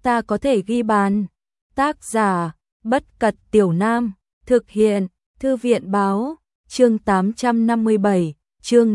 ta có thể ghi bàn. Tác giả, Bất Cật Tiểu Nam, thực hiện, Thư viện báo, chương 857, chương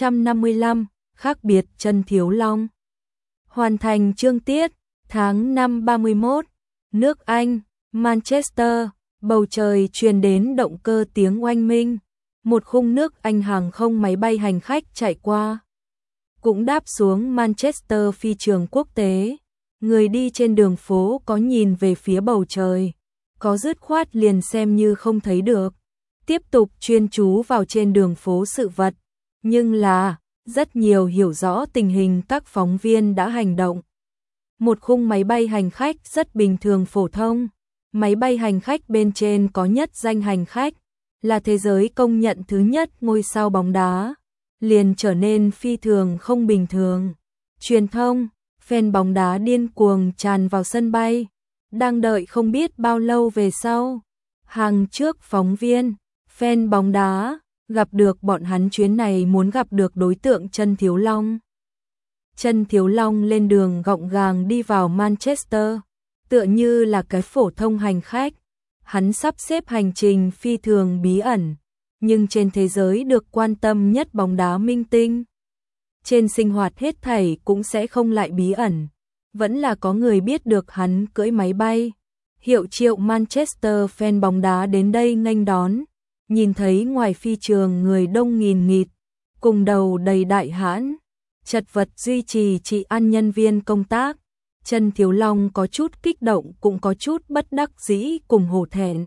855, khác biệt chân thiếu long. Hoàn thành chương tiết, tháng 5 31, nước Anh, Manchester, bầu trời truyền đến động cơ tiếng oanh minh. Một khung nước Anh hàng không máy bay hành khách chạy qua. Cũng đáp xuống Manchester phi trường quốc tế. Người đi trên đường phố có nhìn về phía bầu trời, có dứt khoát liền xem như không thấy được. Tiếp tục chuyên chú vào trên đường phố sự vật. Nhưng là, rất nhiều hiểu rõ tình hình các phóng viên đã hành động. Một khung máy bay hành khách rất bình thường phổ thông. Máy bay hành khách bên trên có nhất danh hành khách, là thế giới công nhận thứ nhất ngôi sao bóng đá, liền trở nên phi thường không bình thường. Truyền thông, fan bóng đá điên cuồng tràn vào sân bay, đang đợi không biết bao lâu về sau. Hàng trước phóng viên, fan bóng đá, gặp được bọn hắn chuyến này muốn gặp được đối tượng Chân Thiếu Long. Chân Thiếu Long lên đường gọng gàng đi vào Manchester, tựa như là cái phổ thông hành khách. Hắn sắp xếp hành trình phi thường bí ẩn, nhưng trên thế giới được quan tâm nhất bóng đá minh tinh. Trên sinh hoạt hết thảy cũng sẽ không lại bí ẩn, vẫn là có người biết được hắn cưỡi máy bay. Hiệu triệu Manchester fan bóng đá đến đây nghênh đón, nhìn thấy ngoài phi trường người đông nghìn nghịt, cùng đầu đầy đại hãn, chật vật duy trì trị an nhân viên công tác. Chân Thiếu Long có chút kích động cũng có chút bất đắc dĩ cùng hổ thẹn.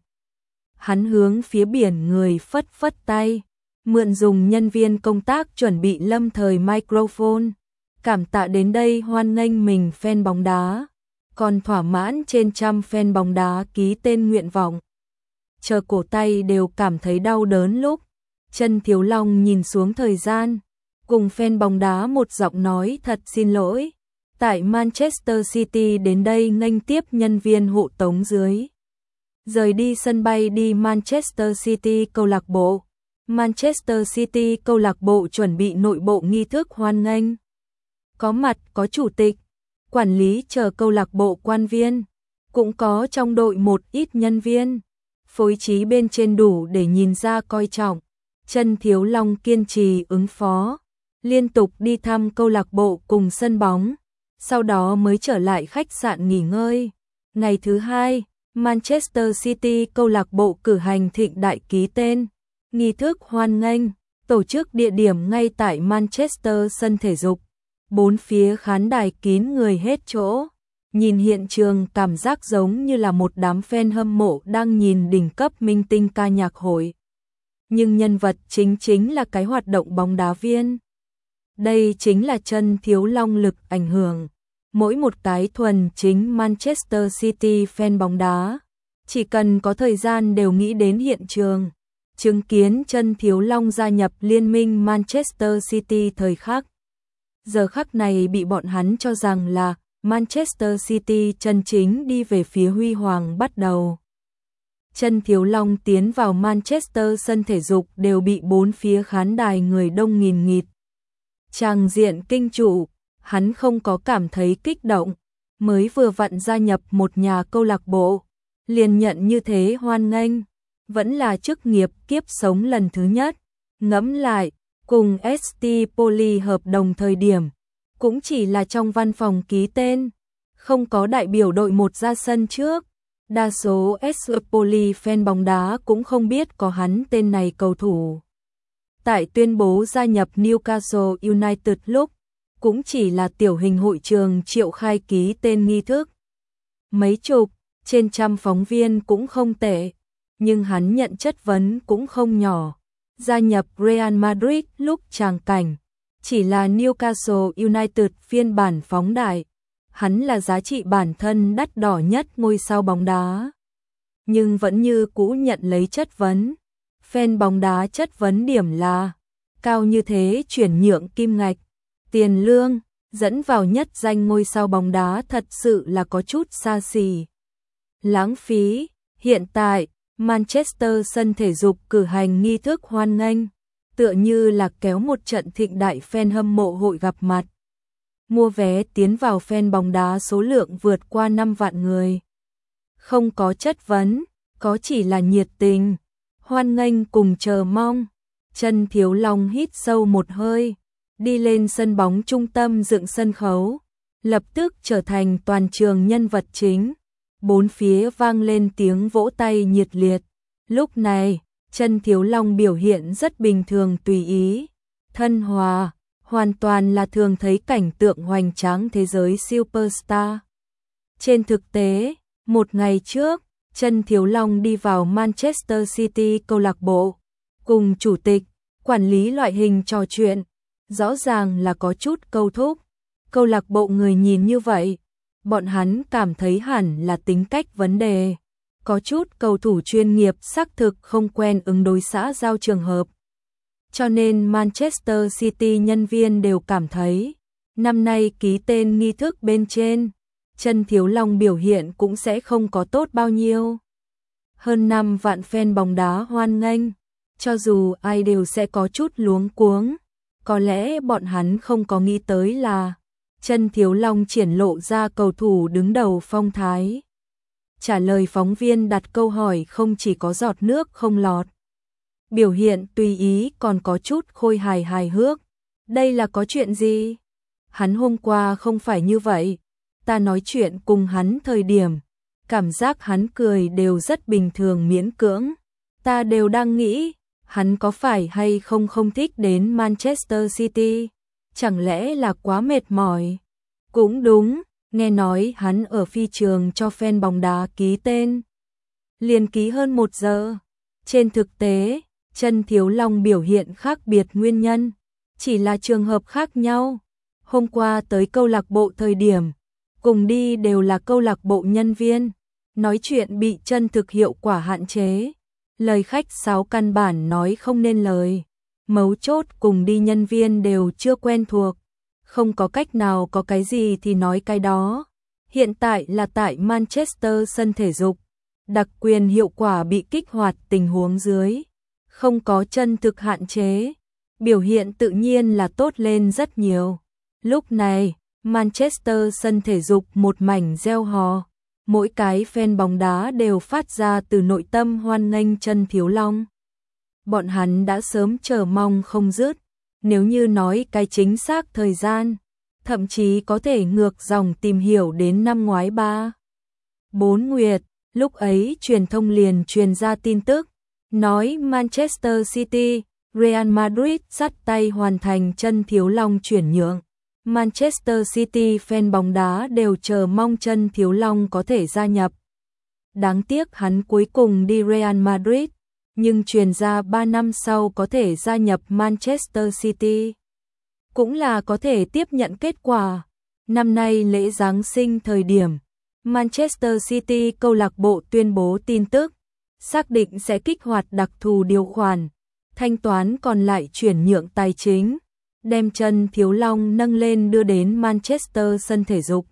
Hắn hướng phía biển người phất phất tay, mượn dùng nhân viên công tác chuẩn bị lâm thời microphone, cảm tạ đến đây hoan nghênh mình fan bóng đá, còn thỏa mãn trên trăm fan bóng đá ký tên nguyện vọng. Chờ cổ tay đều cảm thấy đau đớn lúc, Chân Thiếu Long nhìn xuống thời gian, cùng fan bóng đá một giọng nói thật xin lỗi. Tại Manchester City đến đây nghênh tiếp nhân viên hộ tống dưới. Rời đi sân bay đi Manchester City câu lạc bộ. Manchester City câu lạc bộ chuẩn bị nội bộ nghi thức hoan nghênh. Có mặt có chủ tịch, quản lý chờ câu lạc bộ quan viên, cũng có trong đội một ít nhân viên. Phối trí bên trên đủ để nhìn ra coi trọng. Chân Thiếu Long kiên trì ứng phó, liên tục đi thăm câu lạc bộ cùng sân bóng. Sau đó mới trở lại khách sạn nghỉ ngơi. Ngày thứ hai, Manchester City câu lạc bộ cử hành thịnh đại ký tên. Nghi thức hoan nghênh, tổ chức địa điểm ngay tại Manchester sân thể dục. Bốn phía khán đài kín người hết chỗ. Nhìn hiện trường cảm giác giống như là một đám fan hâm mộ đang nhìn đỉnh cấp minh tinh ca nhạc hội. Nhưng nhân vật chính là cái hoạt động bóng đá viên. Đây chính là Chân Thiếu Long lực ảnh hưởng. Mỗi một cái thuần chính Manchester City fan bóng đá, chỉ cần có thời gian đều nghĩ đến hiện trường, chứng kiến Chân Thiếu Long gia nhập liên minh Manchester City thời khắc. Giờ khắc này bị bọn hắn cho rằng là Manchester City chân chính đi về phía huy hoàng bắt đầu. Chân Thiếu Long tiến vào Manchester sân thể dục đều bị bốn phía khán đài người đông nghìn nghịt. Tràng diện kinh trụ, hắn không có cảm thấy kích động, mới vừa vặn gia nhập một nhà câu lạc bộ, liền nhận như thế hoan nghênh, vẫn là chức nghiệp kiếp sống lần thứ nhất. Ngẫm lại, cùng ST Poli hợp đồng thời điểm, cũng chỉ là trong văn phòng ký tên, không có đại biểu đội một ra sân trước. Đa số ST Poli fan bóng đá cũng không biết có hắn tên này cầu thủ. Tại tuyên bố gia nhập Newcastle United lúc, cũng chỉ là tiểu hình hội trường triệu khai ký tên nghi thức. Mấy chục, trên trăm phóng viên cũng không tệ, nhưng hắn nhận chất vấn cũng không nhỏ. Gia nhập Real Madrid lúc tràng cảnh, chỉ là Newcastle United phiên bản phóng đại. Hắn là giá trị bản thân đắt đỏ nhất ngôi sao bóng đá. Nhưng vẫn như cũ nhận lấy chất vấn. Fan bóng đá chất vấn điểm là cao như thế chuyển nhượng kim ngạch, tiền lương, dẫn vào nhất danh ngôi sao bóng đá thật sự là có chút xa xỉ. Lãng phí, hiện tại, Manchester sân thể dục cử hành nghi thức hoan nghênh, tựa như là kéo một trận thịnh đại fan hâm mộ hội gặp mặt. mua vé tiến vào fan bóng đá số lượng vượt qua 5 vạn người. Không có chất vấn, có chỉ là nhiệt tình, hoan nghênh cùng chờ mong. Chân Thiếu Long hít sâu một hơi, đi lên sân bóng trung tâm dựng sân khấu, lập tức trở thành toàn trường nhân vật chính. Bốn phía vang lên tiếng vỗ tay nhiệt liệt. Lúc này, Chân Thiếu Long biểu hiện rất bình thường tùy ý, thân hòa, hoàn toàn là thường thấy cảnh tượng hoành tráng thế giới superstar. Trên thực tế, một ngày trước, Chân Thiếu Long đi vào Manchester City câu lạc bộ, cùng chủ tịch, quản lý loại hình trò chuyện, rõ ràng là có chút câu thúc. Câu lạc bộ người nhìn như vậy, bọn hắn cảm thấy hẳn là tính cách vấn đề. Có chút cầu thủ chuyên nghiệp xác thực không quen ứng đối xã giao trường hợp. Cho nên Manchester City nhân viên đều cảm thấy, năm nay ký tên nghi thức bên trên, Chân Thiếu Long biểu hiện cũng sẽ không có tốt bao nhiêu. Hơn 5 vạn fan bóng đá hoan nghênh, cho dù ai đều sẽ có chút luống cuống. Có lẽ bọn hắn không có nghĩ tới là Chân Thiếu Long triển lộ ra cầu thủ đứng đầu phong thái. Trả lời phóng viên đặt câu hỏi không chỉ có giọt nước không lọt. Biểu hiện tùy ý còn có chút khôi hài hài hước. Đây là có chuyện gì? Hắn hôm qua không phải như vậy. Ta nói chuyện cùng hắn thời điểm, cảm giác hắn cười đều rất bình thường miễn cưỡng. Ta đều đang nghĩ, hắn có phải hay không không thích đến Manchester City? Chẳng lẽ là quá mệt mỏi? Cũng đúng, nghe nói hắn ở phi trường cho fan bóng đá ký tên. Liền ký hơn 1 giờ. Trên thực tế, Chân Thiếu Long biểu hiện khác biệt nguyên nhân, chỉ là trường hợp khác nhau. Hôm qua tới câu lạc bộ thời điểm, cùng đi đều là câu lạc bộ nhân viên, nói chuyện bị chân thực hiệu quả hạn chế. Lời khách sáo căn bản nói không nên lời. Mấu chốt cùng đi nhân viên đều chưa quen thuộc. Không có cách nào có cái gì thì nói cái đó. Hiện tại là tại Manchester sân thể dục. Đặc quyền hiệu quả bị kích hoạt tình huống dưới. Không có chân thực hạn chế. Biểu hiện tự nhiên là tốt lên rất nhiều. Lúc này, Manchester sân thể dục một mảnh reo hò. Mỗi cái fan bóng đá đều phát ra từ nội tâm hoan nghênh Chân Thiếu Long. Bọn hắn đã sớm chờ mong không dứt. Nếu như nói cái chính xác thời gian, thậm chí có thể ngược dòng tìm hiểu đến năm ngoái 3-4 nguyệt, lúc ấy truyền thông liền truyền ra tin tức, nói Manchester City, Real Madrid dắt tay hoàn thành Chân Thiếu Long chuyển nhượng. Manchester City fan bóng đá đều chờ mong Chân Thiếu Long có thể gia nhập. Đáng tiếc hắn cuối cùng đi Real Madrid, nhưng truyền ra 3 năm sau có thể gia nhập Manchester City. Cũng là có thể tiếp nhận kết quả. Năm nay lễ Giáng sinh thời điểm, Manchester City câu lạc bộ tuyên bố tin tức, xác định sẽ kích hoạt đặc thù điều khoản, thanh toán còn lại chuyển nhượng tài chính, đem Chân Thiếu Long nâng lên đưa đến Manchester sân thể dục.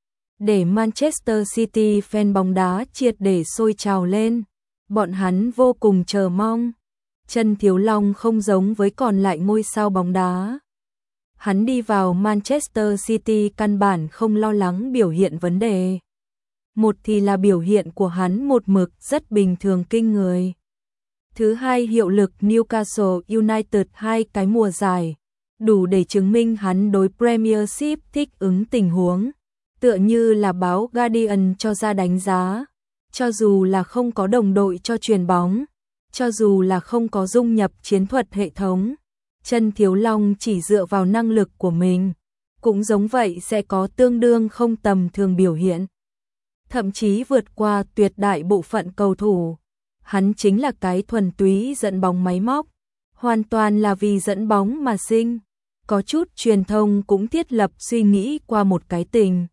Để Manchester City fan bóng đá triệt để sôi trào lên, bọn hắn vô cùng chờ mong. Chân Thiếu Long không giống với còn lại ngôi sao bóng đá. Hắn đi vào Manchester City căn bản không lo lắng biểu hiện vấn đề. Một thì là biểu hiện của hắn một mực rất bình thường kinh người. Thứ hai, hiệu lực Newcastle United 2 cái mùa dài, đủ để chứng minh hắn đối Premiership thích ứng tình huống. Tựa như là báo Guardian cho ra đánh giá, cho dù là không có đồng đội cho chuyền bóng, cho dù là không có dung nhập chiến thuật hệ thống, Chân Thiếu Long chỉ dựa vào năng lực của mình, cũng giống vậy sẽ có tương đương không tầm thường biểu hiện. Thậm chí vượt qua tuyệt đại bộ phận cầu thủ. Hắn chính là cái thuần túy dẫn bóng máy móc, hoàn toàn là vì dẫn bóng mà sinh. Có chút truyền thông cũng thiết lập suy nghĩ qua một cái tình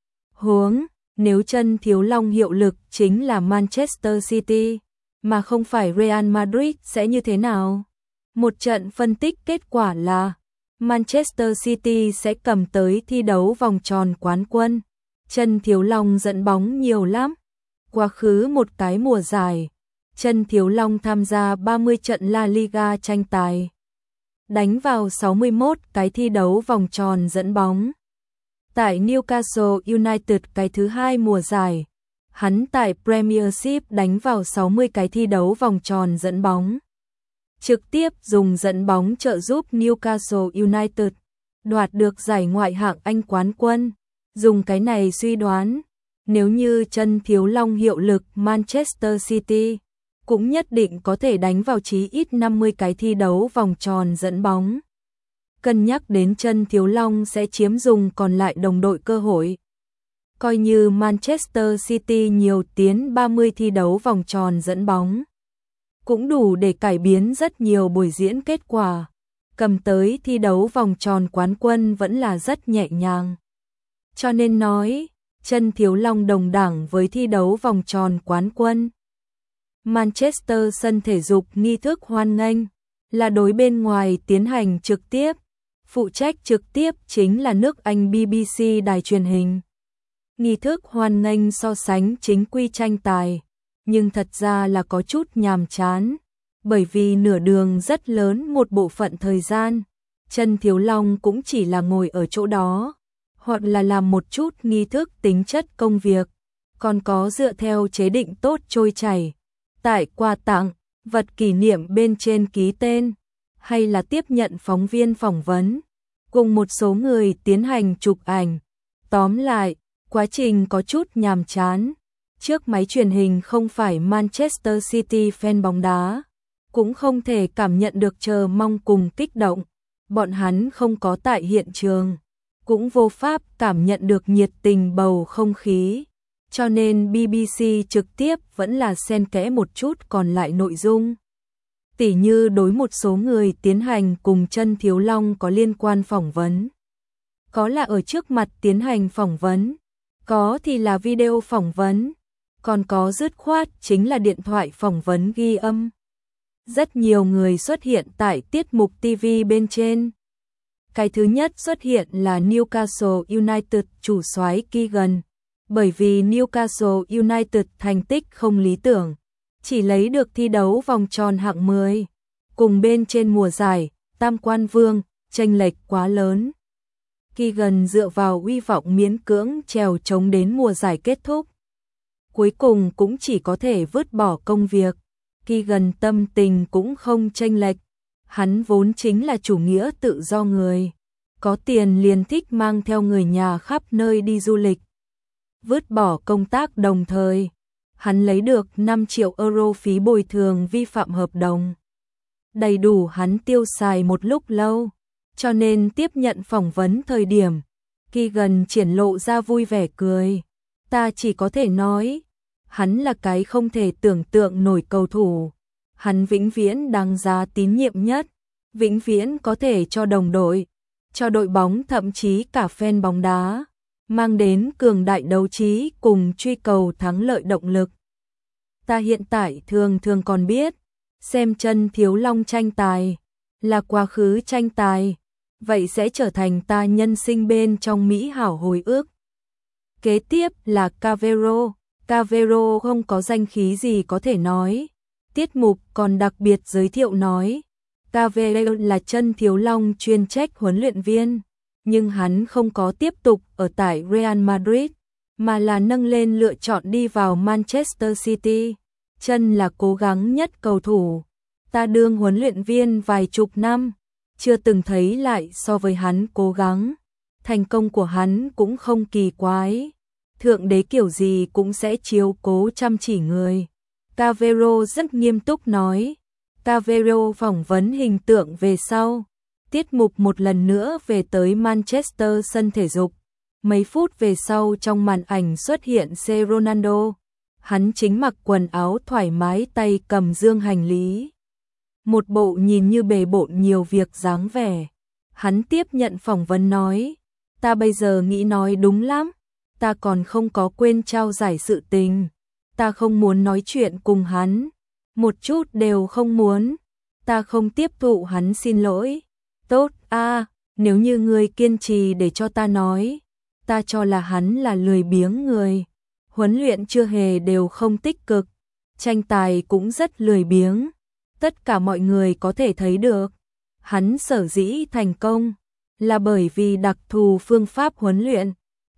huống, nếu Chân Thiếu Long hiệu lực chính là Manchester City, mà không phải Real Madrid sẽ như thế nào? Một trận phân tích kết quả là Manchester City sẽ cầm tới thi đấu vòng tròn quán quân. Chân Thiếu Long dẫn bóng nhiều lắm. Quá khứ một cái mùa giải, Chân Thiếu Long tham gia 30 trận La Liga tranh tài, đánh vào 61 cái thi đấu vòng tròn dẫn bóng. Tại Newcastle United cái thứ 2 mùa giải, hắn tại Premiership đánh vào 60 cái thi đấu vòng tròn dẫn bóng. Trực tiếp dùng dẫn bóng trợ giúp Newcastle United đoạt được giải Ngoại hạng Anh quán quân. Dùng cái này suy đoán, nếu như chân thiếu long hiệu lực Manchester City, cũng nhất định có thể đánh vào chí ít 50 cái thi đấu vòng tròn dẫn bóng. Cân nhắc đến chân thiếu long sẽ chiếm dùng còn lại đồng đội cơ hội. Coi như Manchester City nhiều tiến 30 thi đấu vòng tròn dẫn bóng, cũng đủ để cải biến rất nhiều buổi diễn kết quả. Cầm tới thi đấu vòng tròn quán quân vẫn là rất nhẹ nhàng. Cho nên nói, chân thiếu long đồng đẳng với thi đấu vòng tròn quán quân. Manchester sân thể dục nghi thức hoan nghênh là đối bên ngoài tiến hành trực tiếp. Phụ trách trực tiếp chính là nước Anh BBC đài truyền hình. Nghi thức hoan nghênh so sánh chính quy tranh tài, nhưng thật ra là có chút nhàm chán, bởi vì nửa đường rất lớn một bộ phận thời gian, chân thiếu long cũng chỉ là ngồi ở chỗ đó, hoặc là làm một chút nghi thức tính chất công việc, còn có dựa theo chế định tốt trôi chảy, tại quà tặng, vật kỷ niệm bên trên ký tên, hay là tiếp nhận phóng viên phỏng vấn, cùng một số người tiến hành chụp ảnh. Tóm lại, quá trình có chút nhàm chán. Trước máy truyền hình không phải Manchester City fan bóng đá, cũng không thể cảm nhận được chờ mong cùng kích động. Bọn hắn không có tại hiện trường, cũng vô pháp cảm nhận được nhiệt tình bầu không khí. Cho nên BBC trực tiếp vẫn là xen kẽ một chút còn lại nội dung. Tỉ như đối một số người tiến hành cùng chân thiếu long có liên quan phỏng vấn. Có là ở trước mặt tiến hành phỏng vấn, có thì là video phỏng vấn, còn có dứt khoát chính là điện thoại phỏng vấn ghi âm. Rất nhiều người xuất hiện tại tiết mục TV bên trên. Cái thứ nhất xuất hiện là Newcastle United chủ soái Keegan, bởi vì Newcastle United thành tích không lý tưởng, chỉ lấy được thi đấu vòng tròn hạng 10, cùng bên trên mùa giải, tam quan vương, chênh lệch quá lớn. Keegan dựa vào uy vọng miễn cưỡng trèo chống đến mùa giải kết thúc. Cuối cùng cũng chỉ có thể vứt bỏ công việc. Keegan tâm tình cũng không chênh lệch. Hắn vốn chính là chủ nghĩa tự do người. Có tiền liền thích mang theo người nhà khắp nơi đi du lịch. Vứt bỏ công tác đồng thời. Hắn lấy được 5 triệu euro phí bồi thường vi phạm hợp đồng. Đầy đủ hắn tiêu xài một lúc lâu. Cho nên tiếp nhận phỏng vấn thời điểm, Keegan triển lộ ra vui vẻ cười. Ta chỉ có thể nói, hắn là cái không thể tưởng tượng nổi cầu thủ. Hắn vĩnh viễn đáng giá tín nhiệm nhất, vĩnh viễn có thể cho đồng đội, cho đội bóng thậm chí cả fan bóng đá, mang đến cường đại đấu trí cùng truy cầu thắng lợi động lực. Ta hiện tại thường còn biết, xem chân thiếu long tranh tài, là quá khứ tranh tài. Vậy sẽ trở thành ta nhân sinh bên trong mỹ hảo hồi ức. Kế tiếp là Cavero. Cavero không có danh khí gì có thể nói. Tiết mục còn đặc biệt giới thiệu nói, Cavero là chân thiếu long chuyên trách huấn luyện viên, nhưng hắn không có tiếp tục ở tại Real Madrid, mà là nâng lên lựa chọn đi vào Manchester City. Chân là cố gắng nhất cầu thủ. Ta đương huấn luyện viên vài chục năm, chưa từng thấy lại so với hắn cố gắng. Thành công của hắn cũng không kỳ quái. Thượng đế kiểu gì cũng sẽ chiếu cố chăm chỉ người. Cavero rất nghiêm túc nói. Cavero phỏng vấn hình tượng về sau. Tiết mục một lần nữa về tới Manchester sân thể dục. Mấy phút về sau trong màn ảnh xuất hiện C. Ronaldo. Hắn chính mặc quần áo thoải mái tay cầm dương hành lý. Một bộ nhìn như bề bộn nhiều việc dáng vẻ. Hắn tiếp nhận phỏng vấn nói, ta bây giờ nghĩ nói đúng lắm, ta còn không có quên trao giải sự tình, ta không muốn nói chuyện cùng hắn, một chút đều không muốn, ta không tiếp thụ hắn xin lỗi. Tốt nếu như ngươi kiên trì để cho ta nói, ta cho là hắn là lười biếng người, huấn luyện chưa hề đều không tích cực, tranh tài cũng rất lười biếng. Tất cả mọi người có thể thấy được, hắn sở dĩ thành công là bởi vì đặc thù phương pháp huấn luyện,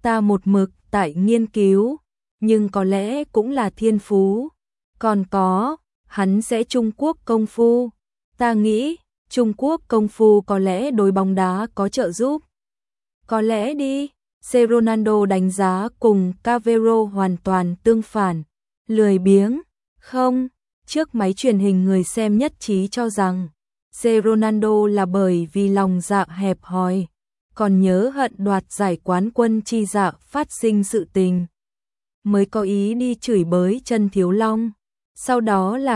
ta một mực tại nghiên cứu, nhưng có lẽ cũng là thiên phú. Còn có, hắn sẽ Trung Quốc công phu. Ta nghĩ, Trung Quốc công phu có lẽ đối bóng đá có trợ giúp. Có lẽ đi. Ronaldo đánh giá cùng Cavero hoàn toàn tương phản. Lười biếng. Không, trước máy truyền hình người xem nhất trí cho rằng Ronaldo là bởi vì lòng dạ hẹp hòi, còn nhớ hận đoạt giải quán quân chi dạ phát sinh sự tình, mới có ý đi chửi bới Trần Thiếu Long. Sau đó là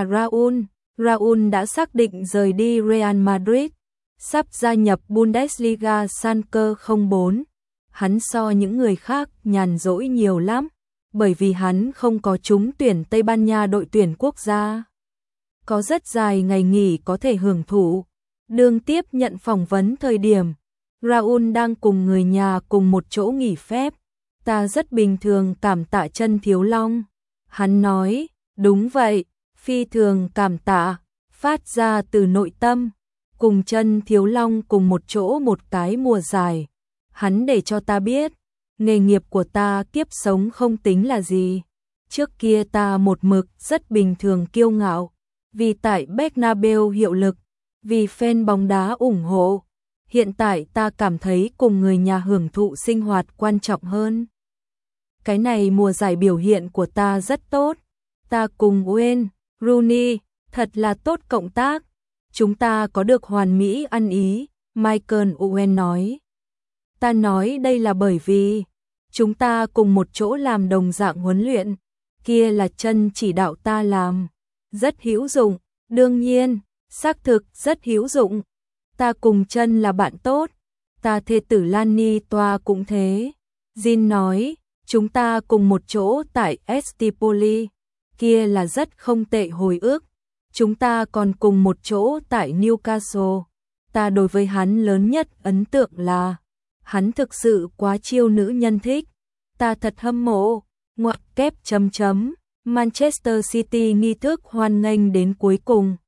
Raúl đã xác định rời đi Real Madrid, sắp gia nhập Bundesliga Schalke 04. Hắn so những người khác nhàn rỗi nhiều lắm, bởi vì hắn không có trúng tuyển Tây Ban Nha đội tuyển quốc gia. Có rất dài ngày nghỉ có thể hưởng thụ. Đương tiếp nhận phỏng vấn thời điểm, Raúl đang cùng người nhà cùng một chỗ nghỉ phép. Ta rất bình thường cảm tạ Trần Thiếu Long. Hắn nói, đúng vậy, phi thường cảm tạ, phát ra từ nội tâm. Cùng Trần Thiếu Long cùng một chỗ một cái mùa giải. Hắn để cho ta biết, nghề nghiệp của ta kiếp sống không tính là gì. Trước kia ta một mực rất bình thường kiêu ngạo, vì tại Bernabeu hiệu lực, vì fan bóng đá ủng hộ. Hiện tại ta cảm thấy cùng người nhà hưởng thụ sinh hoạt quan trọng hơn. Cái này mùa giải biểu hiện của ta rất tốt. Ta cùng Wayne Rooney thật là tốt cộng tác. Chúng ta có được hoàn mỹ ăn ý, Michael Owen nói. Ta nói đây là bởi vì chúng ta cùng một chỗ làm đồng dạng huấn luyện, kia là Trần chỉ đạo ta làm, rất hữu dụng, đương nhiên, xác thực rất hữu dụng. Ta cùng Trần là bạn tốt, ta thê tử Lani Toa cũng thế. Jin nói, chúng ta cùng một chỗ tại Estipoli, kia là rất không tệ hồi ức. Chúng ta còn cùng một chỗ tại Newcastle. Ta đối với hắn lớn nhất ấn tượng là hắn thực sự quá chiêu nữ nhân thích. Ta thật hâm mộ. Ngoặc kép chấm chấm. Manchester City nghi thức hoan nghênh đến cuối cùng.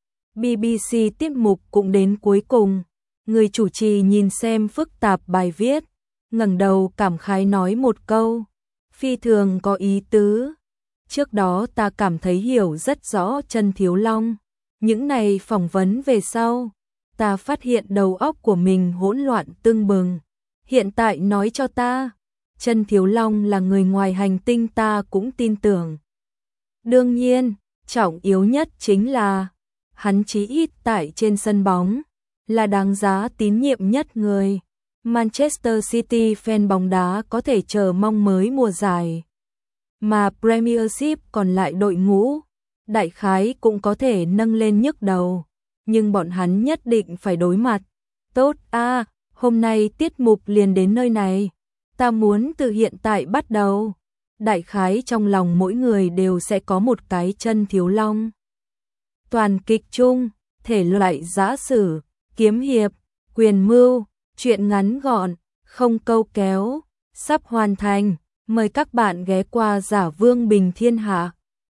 BBC tiết mục cũng đến cuối cùng. Người chủ trì nhìn xem phức tạp bài viết, ngẩng đầu cảm khái nói một câu, phi thường có ý tứ. Trước đó ta cảm thấy hiểu rất rõ Trần Thiếu Long. Những này phỏng vấn về sau, ta phát hiện đầu óc của mình hỗn loạn tưng bừng. Hiện tại nói cho ta, Trần Thiếu Long là người ngoài hành tinh ta cũng tin tưởng. Đương nhiên, trọng yếu nhất chính là hắn chí ít tại trên sân bóng là đáng giá tín nhiệm nhất người. Manchester City fan bóng đá có thể chờ mong mới mùa giải. Mà Premiership còn lại đội ngũ, đại khái cũng có thể nâng lên nhức đầu. Nhưng bọn hắn nhất định phải đối mặt. Tốt a, hôm nay tiết mục liền đến nơi này. Ta muốn từ hiện tại bắt đầu. Đại khái trong lòng mỗi người đều sẽ có một cái Trần Thiếu Long. Toàn kịch chung, thể loại giã sử, kiếm hiệp, quyền mưu, truyện ngắn gọn, không câu kéo, sắp hoàn thành. Mời các bạn ghé qua Giả Vương Bình Thiên Hạ.